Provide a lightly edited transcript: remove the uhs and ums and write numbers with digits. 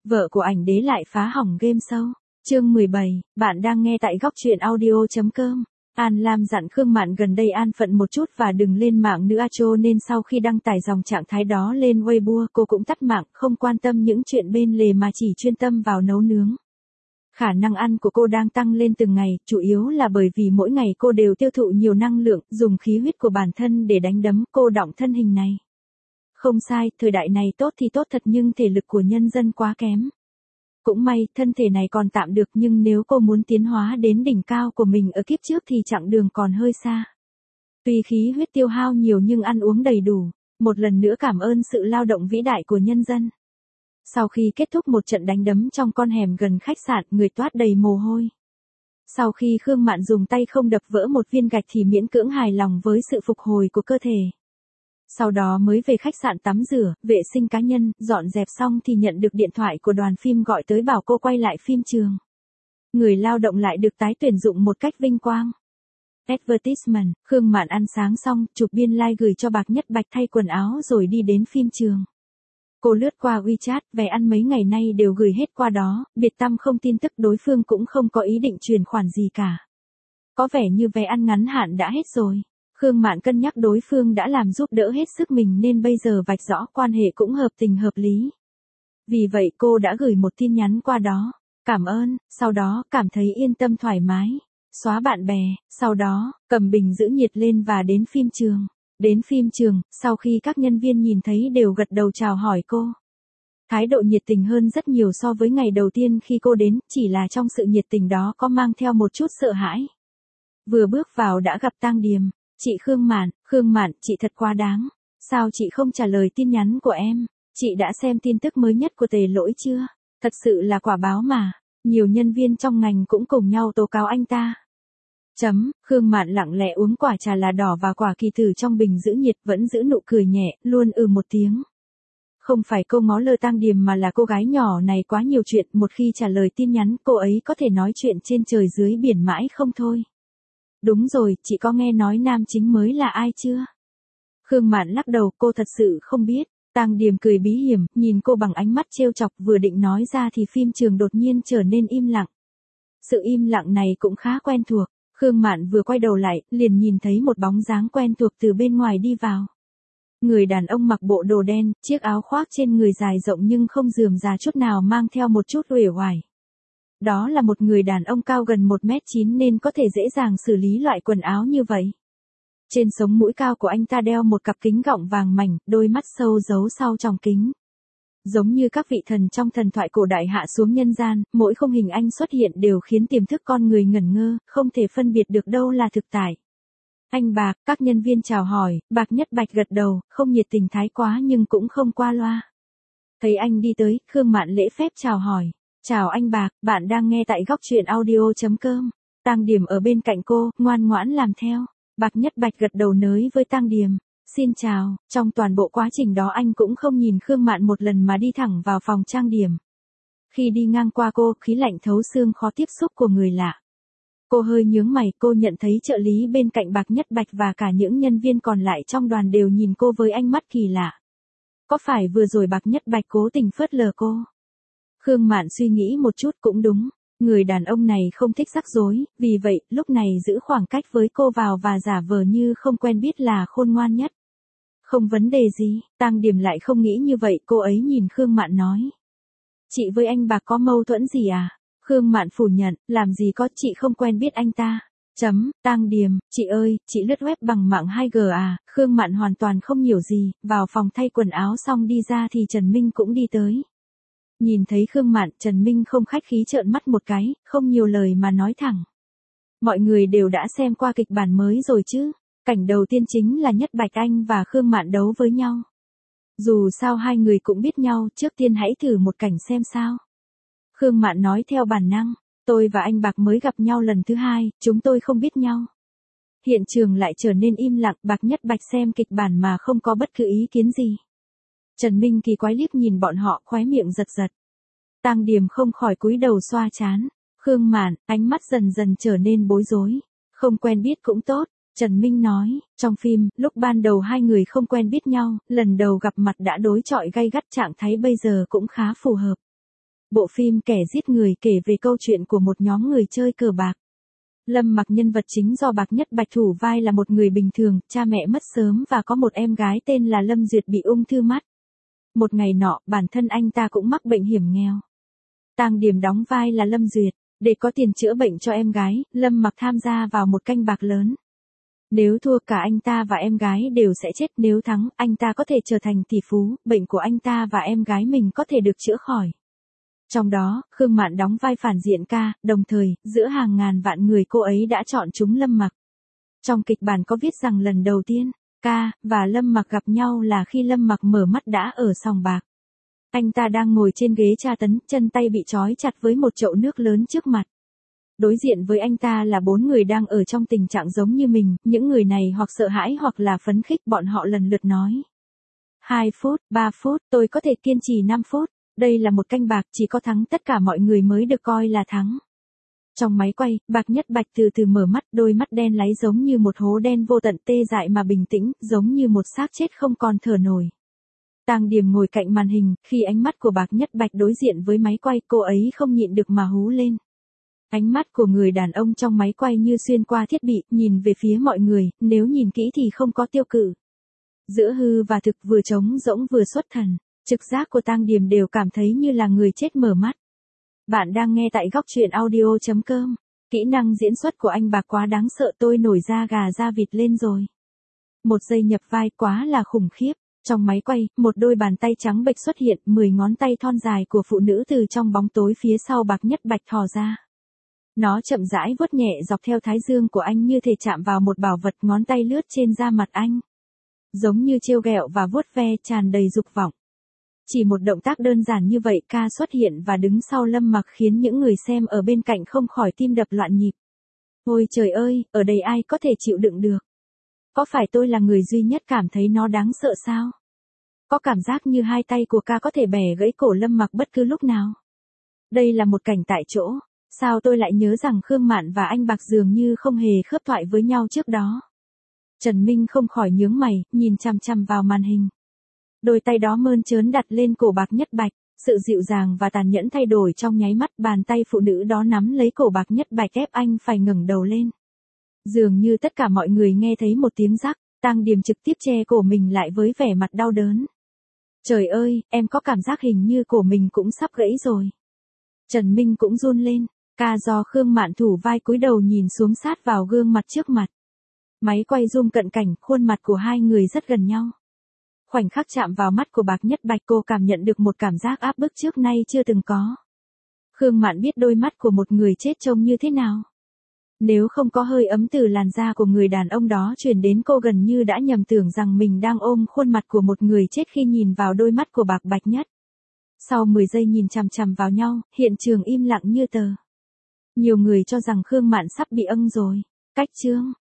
Vợ của ảnh đế lại phá hỏng game show. Chương 17, bạn đang nghe tại góc truyện audio.com. An Lam dặn Khương Mạn gần đây an phận một chút và đừng lên mạng nữa cho nên sau khi đăng tải dòng trạng thái đó lên Weibo cô cũng tắt mạng, không quan tâm những chuyện bên lề mà chỉ chuyên tâm vào nấu nướng. Khả năng ăn của cô đang tăng lên từng ngày, chủ yếu là bởi vì mỗi ngày cô đều tiêu thụ nhiều năng lượng, dùng khí huyết của bản thân để đánh đấm cô đọng thân hình này. Không sai, thời đại này tốt thì tốt thật nhưng thể lực của nhân dân quá kém. Cũng may, thân thể này còn tạm được nhưng nếu cô muốn tiến hóa đến đỉnh cao của mình ở kiếp trước thì chặng đường còn hơi xa. Tuy khí huyết tiêu hao nhiều nhưng ăn uống đầy đủ, một lần nữa cảm ơn sự lao động vĩ đại của nhân dân. Sau khi kết thúc một trận đánh đấm trong con hẻm gần khách sạn, người toát đầy mồ hôi. Sau khi Khương Mạn dùng tay không đập vỡ một viên gạch thì miễn cưỡng hài lòng với sự phục hồi của cơ thể. Sau đó mới về khách sạn tắm rửa, vệ sinh cá nhân, dọn dẹp xong thì nhận được điện thoại của đoàn phim gọi tới bảo cô quay lại phim trường. Người lao động lại được tái tuyển dụng một cách vinh quang. Advertisement, Khương Mạn ăn sáng xong, chụp biên like gửi cho Bạc Nhất Bạch thay quần áo rồi đi đến phim trường. Cô lướt qua WeChat, vé ăn mấy ngày nay đều gửi hết qua đó, biệt tăm không tin tức đối phương cũng không có ý định chuyển khoản gì cả. Có vẻ như vé ăn ngắn hạn đã hết rồi. Khương Mạn cân nhắc đối phương đã làm giúp đỡ hết sức mình nên bây giờ vạch rõ quan hệ cũng hợp tình hợp lý. Vì vậy cô đã gửi một tin nhắn qua đó. Cảm ơn, sau đó cảm thấy yên tâm thoải mái. Xóa bạn bè, sau đó, cầm bình giữ nhiệt lên và đến phim trường. Đến phim trường, sau khi các nhân viên nhìn thấy đều gật đầu chào hỏi cô. Thái độ nhiệt tình hơn rất nhiều so với ngày đầu tiên khi cô đến, chỉ là trong sự nhiệt tình đó có mang theo một chút sợ hãi. Vừa bước vào đã gặp Tang Điềm. Chị Khương Mạn, chị thật quá đáng. Sao chị không trả lời tin nhắn của em? Chị đã xem tin tức mới nhất của Tề Lỗi chưa? Thật sự là quả báo mà. Nhiều nhân viên trong ngành cũng cùng nhau tố cáo anh ta. Khương Mạn lặng lẽ uống quả trà là đỏ và quả kỳ tử trong bình giữ nhiệt vẫn giữ nụ cười nhẹ, luôn một tiếng. Không phải cô ngó lơ Tang Điềm mà là cô gái nhỏ này quá nhiều chuyện, một khi trả lời tin nhắn cô ấy có thể nói chuyện trên trời dưới biển mãi không thôi. Đúng rồi, chị có nghe nói nam chính mới là ai chưa? Khương Mạn lắc đầu, cô thật sự không biết. Tang Điềm cười bí hiểm, nhìn cô bằng ánh mắt trêu chọc, vừa định nói ra thì phim trường đột nhiên trở nên im lặng. Sự im lặng này cũng khá quen thuộc. Khương Mạn vừa quay đầu lại, liền nhìn thấy một bóng dáng quen thuộc từ bên ngoài đi vào. Người đàn ông mặc bộ đồ đen, chiếc áo khoác trên người dài rộng nhưng không rườm rà chút nào, mang theo một chút uể oải. Đó là một người đàn ông cao gần 1m9 nên có thể dễ dàng xử lý loại quần áo như vậy. Trên sống mũi cao của anh ta đeo một cặp kính gọng vàng mảnh, đôi mắt sâu giấu sau tròng kính. Giống như các vị thần trong thần thoại cổ đại hạ xuống nhân gian, mỗi khung hình anh xuất hiện đều khiến tiềm thức con người ngẩn ngơ, không thể phân biệt được đâu là thực tại. Anh Bạc, các nhân viên chào hỏi, Bạc Nhất Bạch gật đầu, không nhiệt tình thái quá nhưng cũng không qua loa. Thấy anh đi tới, Khương Mạn lễ phép chào hỏi. Chào anh Bạc, bạn đang nghe tại góc truyện audio.com. Tang Điềm ở bên cạnh cô, ngoan ngoãn làm theo. Bạc Nhất Bạch gật đầu nới với Tang Điềm. Xin chào, trong toàn bộ quá trình đó anh cũng không nhìn Khương Mạn một lần mà đi thẳng vào phòng trang điểm. Khi đi ngang qua cô, khí lạnh thấu xương khó tiếp xúc của người lạ. Cô hơi nhướng mày, cô nhận thấy trợ lý bên cạnh Bạc Nhất Bạch và cả những nhân viên còn lại trong đoàn đều nhìn cô với ánh mắt kỳ lạ. Có phải vừa rồi Bạc Nhất Bạch cố tình phớt lờ cô? Khương Mạn suy nghĩ một chút cũng đúng, người đàn ông này không thích rắc rối, vì vậy, lúc này giữ khoảng cách với cô vào và giả vờ như không quen biết là khôn ngoan nhất. Không vấn đề gì, Tang Điềm lại không nghĩ như vậy, cô ấy nhìn Khương Mạn nói. Chị với anh Bạc có mâu thuẫn gì à? Khương Mạn phủ nhận, làm gì có, chị không quen biết anh ta. Tang Điềm, chị ơi, chị lướt web bằng mạng 2G à? Khương Mạn hoàn toàn không hiểu gì, vào phòng thay quần áo xong đi ra thì Trần Minh cũng đi tới. Nhìn thấy Khương Mạn, Trần Minh không khách khí trợn mắt một cái, không nhiều lời mà nói thẳng. Mọi người đều đã xem qua kịch bản mới rồi chứ. Cảnh đầu tiên chính là Nhất Bạch Anh và Khương Mạn đấu với nhau. Dù sao hai người cũng biết nhau, trước tiên hãy thử một cảnh xem sao. Khương Mạn nói theo bản năng, tôi và anh Bạc mới gặp nhau lần thứ hai, chúng tôi không biết nhau. Hiện trường lại trở nên im lặng, Bạc Nhất Bạch xem kịch bản mà không có bất cứ ý kiến gì. Trần Minh kỳ quái liếc nhìn bọn họ, khóe miệng giật giật. Tang Điềm không khỏi cúi đầu xoa trán. Khương Mạn, ánh mắt dần dần trở nên bối rối. Không quen biết cũng tốt. Trần Minh nói, trong phim, lúc ban đầu hai người không quen biết nhau, lần đầu gặp mặt đã đối chọi gay gắt, trạng thái bây giờ cũng khá phù hợp. Bộ phim Kẻ giết người kể về câu chuyện của một nhóm người chơi cờ bạc. Lâm Mặc nhân vật chính do Bạc Nhất Bạch thủ vai là một người bình thường, cha mẹ mất sớm và có một em gái tên là Lâm Duyệt bị ung thư mắt. Một ngày nọ, bản thân anh ta cũng mắc bệnh hiểm nghèo. Tang Điểm đóng vai là Lâm Duyệt. Để có tiền chữa bệnh cho em gái, Lâm Mặc tham gia vào một canh bạc lớn. Nếu thua cả anh ta và em gái đều sẽ chết, nếu thắng, anh ta có thể trở thành tỷ phú, bệnh của anh ta và em gái mình có thể được chữa khỏi. Trong đó, Khương Mạn đóng vai phản diện Ca, đồng thời, giữa hàng ngàn vạn người cô ấy đã chọn chúng Lâm Mặc. Trong kịch bản có viết rằng lần đầu tiên, Ca và Lâm Mặc gặp nhau là khi Lâm Mặc mở mắt đã ở sòng bạc. Anh ta đang ngồi trên ghế tra tấn, chân tay bị trói chặt với một chậu nước lớn trước mặt. Đối diện với anh ta là 4 người đang ở trong tình trạng giống như mình, những người này hoặc sợ hãi hoặc là phấn khích, bọn họ lần lượt nói. 2 phút, 3 phút, tôi có thể kiên trì 5 phút. Đây là một canh bạc, chỉ có thắng tất cả mọi người mới được coi là thắng. Trong máy quay, Bạc Nhất Bạch từ từ mở mắt, đôi mắt đen láy giống như một hố đen vô tận tê dại mà bình tĩnh, giống như một xác chết không còn thở nổi. Tang Điểm ngồi cạnh màn hình, khi ánh mắt của Bạc Nhất Bạch đối diện với máy quay, cô ấy không nhịn được mà hú lên. Ánh mắt của người đàn ông trong máy quay như xuyên qua thiết bị, nhìn về phía mọi người, nếu nhìn kỹ thì không có tiêu cự. Giữa hư và thực, vừa trống rỗng vừa xuất thần, trực giác của Tang Điểm đều cảm thấy như là người chết mở mắt. Bạn đang nghe tại góc truyện audio.com. Kỹ năng diễn xuất của anh Bạc quá đáng sợ, tôi nổi da gà da vịt lên rồi. Một giây nhập vai quá là khủng khiếp. Trong máy quay, một đôi bàn tay trắng bệch xuất hiện, 10 ngón tay thon dài của phụ nữ từ trong bóng tối phía sau Bạc Nhất Bạch thò ra. Nó chậm rãi vuốt nhẹ dọc theo thái dương của anh như thể chạm vào một bảo vật, ngón tay lướt trên da mặt anh. Giống như trêu ghẹo và vuốt ve, tràn đầy dục vọng. Chỉ một động tác đơn giản như vậy, Ca xuất hiện và đứng sau Lâm Mặc khiến những người xem ở bên cạnh không khỏi tim đập loạn nhịp. Ôi trời ơi, ở đây ai có thể chịu đựng được? Có phải tôi là người duy nhất cảm thấy nó đáng sợ sao? Có cảm giác như hai tay của Ca có thể bẻ gãy cổ Lâm Mặc bất cứ lúc nào. Đây là một cảnh tại chỗ. Sao tôi lại nhớ rằng Khương Mạn và anh Bạc dường như không hề khớp thoại với nhau trước đó? Trần Minh không khỏi nhướng mày, nhìn chằm chằm vào màn hình. Đôi tay đó mơn trớn đặt lên cổ Bạc Nhất Bạch, sự dịu dàng và tàn nhẫn thay đổi trong nháy mắt, bàn tay phụ nữ đó nắm lấy cổ Bạc Nhất Bạch ép anh phải ngẩng đầu lên. Dường như tất cả mọi người nghe thấy một tiếng rắc, Tang Điểm trực tiếp che cổ mình lại với vẻ mặt đau đớn. Trời ơi, em có cảm giác hình như cổ mình cũng sắp gãy rồi. Trần Minh cũng run lên, Ca do Khương Mạn thủ vai cúi đầu nhìn xuống sát vào gương mặt trước mặt. Máy quay zoom cận cảnh, khuôn mặt của hai người rất gần nhau. Khoảnh khắc chạm vào mắt của Bạc Nhất Bạch, cô cảm nhận được một cảm giác áp bức trước nay chưa từng có. Khương Mạn biết đôi mắt của một người chết trông như thế nào. Nếu không có hơi ấm từ làn da của người đàn ông đó truyền đến, cô gần như đã nhầm tưởng rằng mình đang ôm khuôn mặt của một người chết khi nhìn vào đôi mắt của Bạc Bạch Nhất. Sau 10 giây nhìn chằm chằm vào nhau, hiện trường im lặng như tờ. Nhiều người cho rằng Khương Mạn sắp bị âng rồi. Cách chương